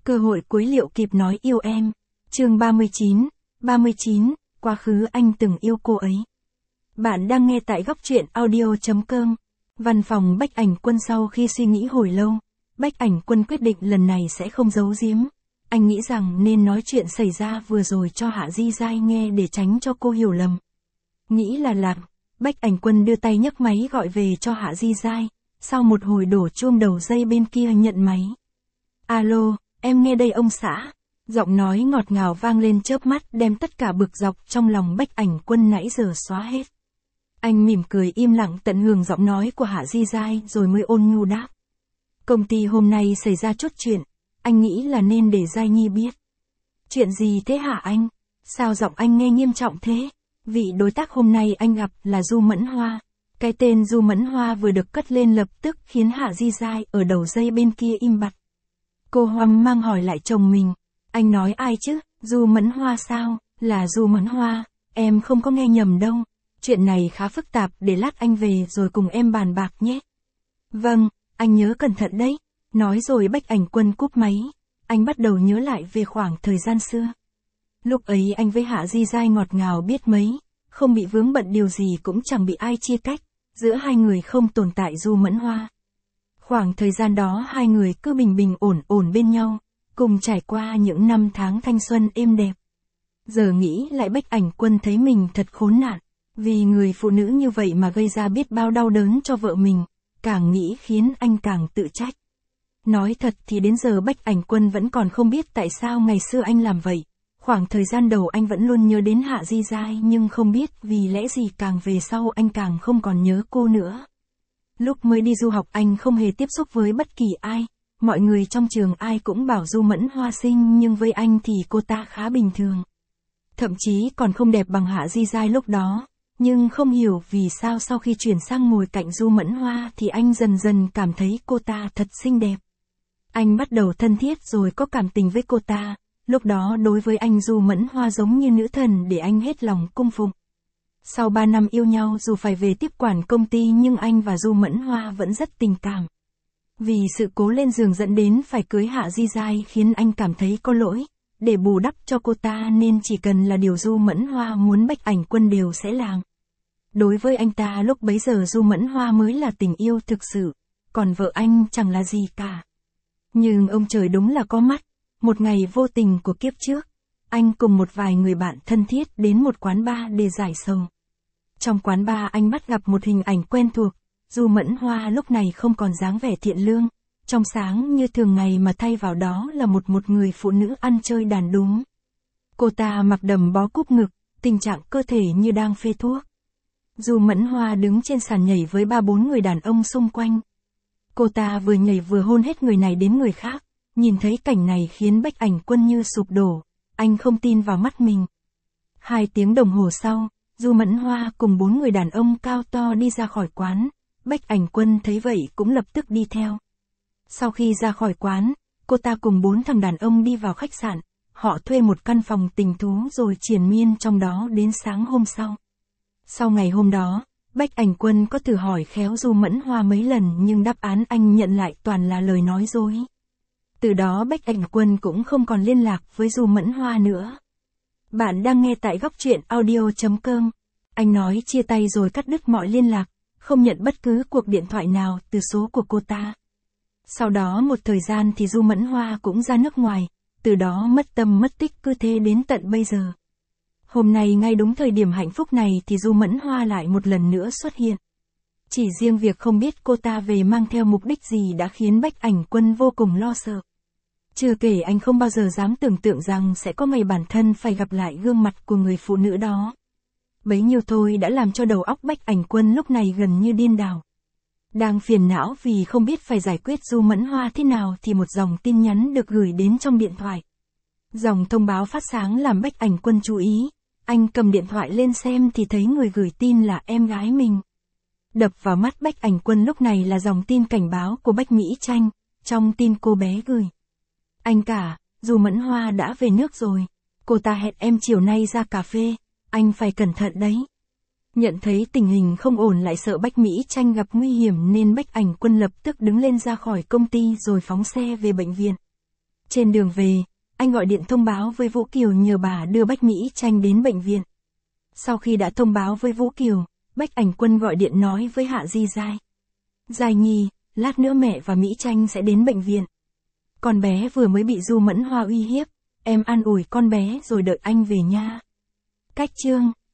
Cơ hội cuối liệu kịp nói yêu em. Chương 39, quá khứ anh từng yêu cô ấy. Bạn đang nghe tại góc truyện audio.com. Văn phòng Bách Ảnh Quân. Sau khi suy nghĩ hồi lâu, Bách Ảnh Quân quyết định lần này sẽ không giấu giếm. Anh nghĩ rằng nên nói chuyện xảy ra vừa rồi cho Hạ Di Giai nghe để tránh cho cô hiểu lầm. Nghĩ là làm, Bách Ảnh Quân đưa tay nhấc máy gọi về cho Hạ Di Giai. Sau một hồi đổ chuông đầu dây bên kia nhận máy. Alo, em nghe đây ông xã. Giọng nói ngọt ngào vang lên chớp mắt đem tất cả bực dọc trong lòng Bách Ảnh Quân nãy giờ xóa hết. Anh mỉm cười im lặng tận hưởng giọng nói của Hạ Di Giai rồi mới ôn nhu đáp. Công ty hôm nay xảy ra chút chuyện, anh nghĩ là nên để Giai Nhi biết. Chuyện gì thế hả anh? Sao giọng anh nghe nghiêm trọng thế? Vị đối tác hôm nay anh gặp là Du Mẫn Hoa. Cái tên Du Mẫn Hoa vừa được cất lên lập tức khiến Hạ Di Giai ở đầu dây bên kia im bặt. Cô hoang mang hỏi lại chồng mình. Anh nói ai chứ? Du Mẫn Hoa sao? Là Du Mẫn Hoa, em không có nghe nhầm đâu. Chuyện này khá phức tạp, để lát anh về rồi cùng em bàn bạc nhé. Vâng, anh nhớ cẩn thận đấy. Nói rồi Bách Ảnh Quân cúp máy. Anh bắt đầu nhớ lại về khoảng thời gian xưa. Lúc ấy anh với Hạ Di Giai ngọt ngào biết mấy, không bị vướng bận điều gì cũng chẳng bị ai chia cách, giữa hai người không tồn tại Du Mẫn Hoa. Khoảng thời gian đó hai người cứ bình bình ổn ổn bên nhau, cùng trải qua những năm tháng thanh xuân êm đẹp. Giờ nghĩ lại Bách Ảnh Quân thấy mình thật khốn nạn, vì người phụ nữ như vậy mà gây ra biết bao đau đớn cho vợ mình, càng nghĩ khiến anh càng tự trách. Nói thật thì đến giờ Bách Ảnh Quân vẫn còn không biết tại sao ngày xưa anh làm vậy. Khoảng thời gian đầu anh vẫn luôn nhớ đến Hạ Di Giai nhưng không biết vì lẽ gì càng về sau anh càng không còn nhớ cô nữa. Lúc mới đi du học anh không hề tiếp xúc với bất kỳ ai, mọi người trong trường ai cũng bảo Du Mẫn Hoa xinh nhưng với anh thì cô ta khá bình thường. Thậm chí còn không đẹp bằng Hạ Di Giai lúc đó, nhưng không hiểu vì sao sau khi chuyển sang ngồi cạnh Du Mẫn Hoa thì anh dần dần cảm thấy cô ta thật xinh đẹp. Anh bắt đầu thân thiết rồi có cảm tình với cô ta. Lúc đó đối với anh Du Mẫn Hoa giống như nữ thần để anh hết lòng cung phụng. Sau 3 năm yêu nhau dù phải về tiếp quản công ty nhưng anh và Du Mẫn Hoa vẫn rất tình cảm. Vì sự cố lên giường dẫn đến phải cưới Hạ Di Giai khiến anh cảm thấy có lỗi. Để bù đắp cho cô ta nên chỉ cần là điều Du Mẫn Hoa muốn Bách Ảnh Quân đều sẽ làm. Đối với anh ta lúc bấy giờ Du Mẫn Hoa mới là tình yêu thực sự, còn vợ anh chẳng là gì cả. Nhưng ông trời đúng là có mắt. Một ngày vô tình của kiếp trước, anh cùng một vài người bạn thân thiết đến một quán bar để giải sầu. Trong quán bar anh bắt gặp một hình ảnh quen thuộc, Du Mẫn Hoa lúc này không còn dáng vẻ thiện lương, trong sáng như thường ngày mà thay vào đó là một người phụ nữ ăn chơi đàn đúm. Cô ta mặc đầm bó cúp ngực, tình trạng cơ thể như đang phê thuốc. Du Mẫn Hoa đứng trên sàn nhảy với 3-4 người đàn ông xung quanh. Cô ta vừa nhảy vừa hôn hết người này đến người khác. Nhìn thấy cảnh này khiến Bách Ảnh Quân như sụp đổ, anh không tin vào mắt mình. 2 tiếng đồng hồ sau, Du Mẫn Hoa cùng 4 người đàn ông cao to đi ra khỏi quán, Bách Ảnh Quân thấy vậy cũng lập tức đi theo. Sau khi ra khỏi quán, cô ta cùng 4 thằng đàn ông đi vào khách sạn, họ thuê một căn phòng tình thú rồi triền miên trong đó đến sáng hôm sau. Sau ngày hôm đó, Bách Ảnh Quân có thử hỏi khéo Du Mẫn Hoa mấy lần nhưng đáp án anh nhận lại toàn là lời nói dối. Từ đó Bách Ảnh Quân cũng không còn liên lạc với Du Mẫn Hoa nữa. Bạn đang nghe tại góc truyện audio.com. Anh nói chia tay rồi cắt đứt mọi liên lạc, không nhận bất cứ cuộc điện thoại nào từ số của cô ta. Sau đó một thời gian thì Du Mẫn Hoa cũng ra nước ngoài, từ đó mất tâm mất tích cứ thế đến tận bây giờ. Hôm nay ngay đúng thời điểm hạnh phúc này thì Du Mẫn Hoa lại một lần nữa xuất hiện. Chỉ riêng việc không biết cô ta về mang theo mục đích gì đã khiến Bách Ảnh Quân vô cùng lo sợ. Chưa kể anh không bao giờ dám tưởng tượng rằng sẽ có ngày bản thân phải gặp lại gương mặt của người phụ nữ đó. Bấy nhiêu thôi đã làm cho đầu óc Bách Ảnh Quân lúc này gần như điên đảo. Đang phiền não vì không biết phải giải quyết Du Mẫn Hoa thế nào thì một dòng tin nhắn được gửi đến trong điện thoại. Dòng thông báo phát sáng làm Bách Ảnh Quân chú ý. Anh cầm điện thoại lên xem thì thấy người gửi tin là em gái mình. Đập vào mắt Bách Ảnh Quân lúc này là dòng tin cảnh báo của Bách Mỹ Tranh. Trong tin cô bé gửi: anh cả, Du Mẫn Hoa đã về nước rồi. Cô ta hẹn em chiều nay ra cà phê. Anh phải cẩn thận đấy. Nhận thấy tình hình không ổn lại sợ Bách Mỹ Tranh gặp nguy hiểm nên Bách Ảnh Quân lập tức đứng lên ra khỏi công ty rồi phóng xe về bệnh viện. Trên đường về, anh gọi điện thông báo với Vũ Kiều nhờ bà đưa Bách Mỹ Tranh đến bệnh viện. Sau khi đã thông báo với Vũ Kiều, Bách Ảnh Quân gọi điện nói với Hạ Di Giai. Giai Nhi, lát nữa mẹ và Mỹ Tranh sẽ đến bệnh viện. Con bé vừa mới bị Du Mẫn Hoa uy hiếp, em an ủi con bé rồi đợi anh về nha. Cách chương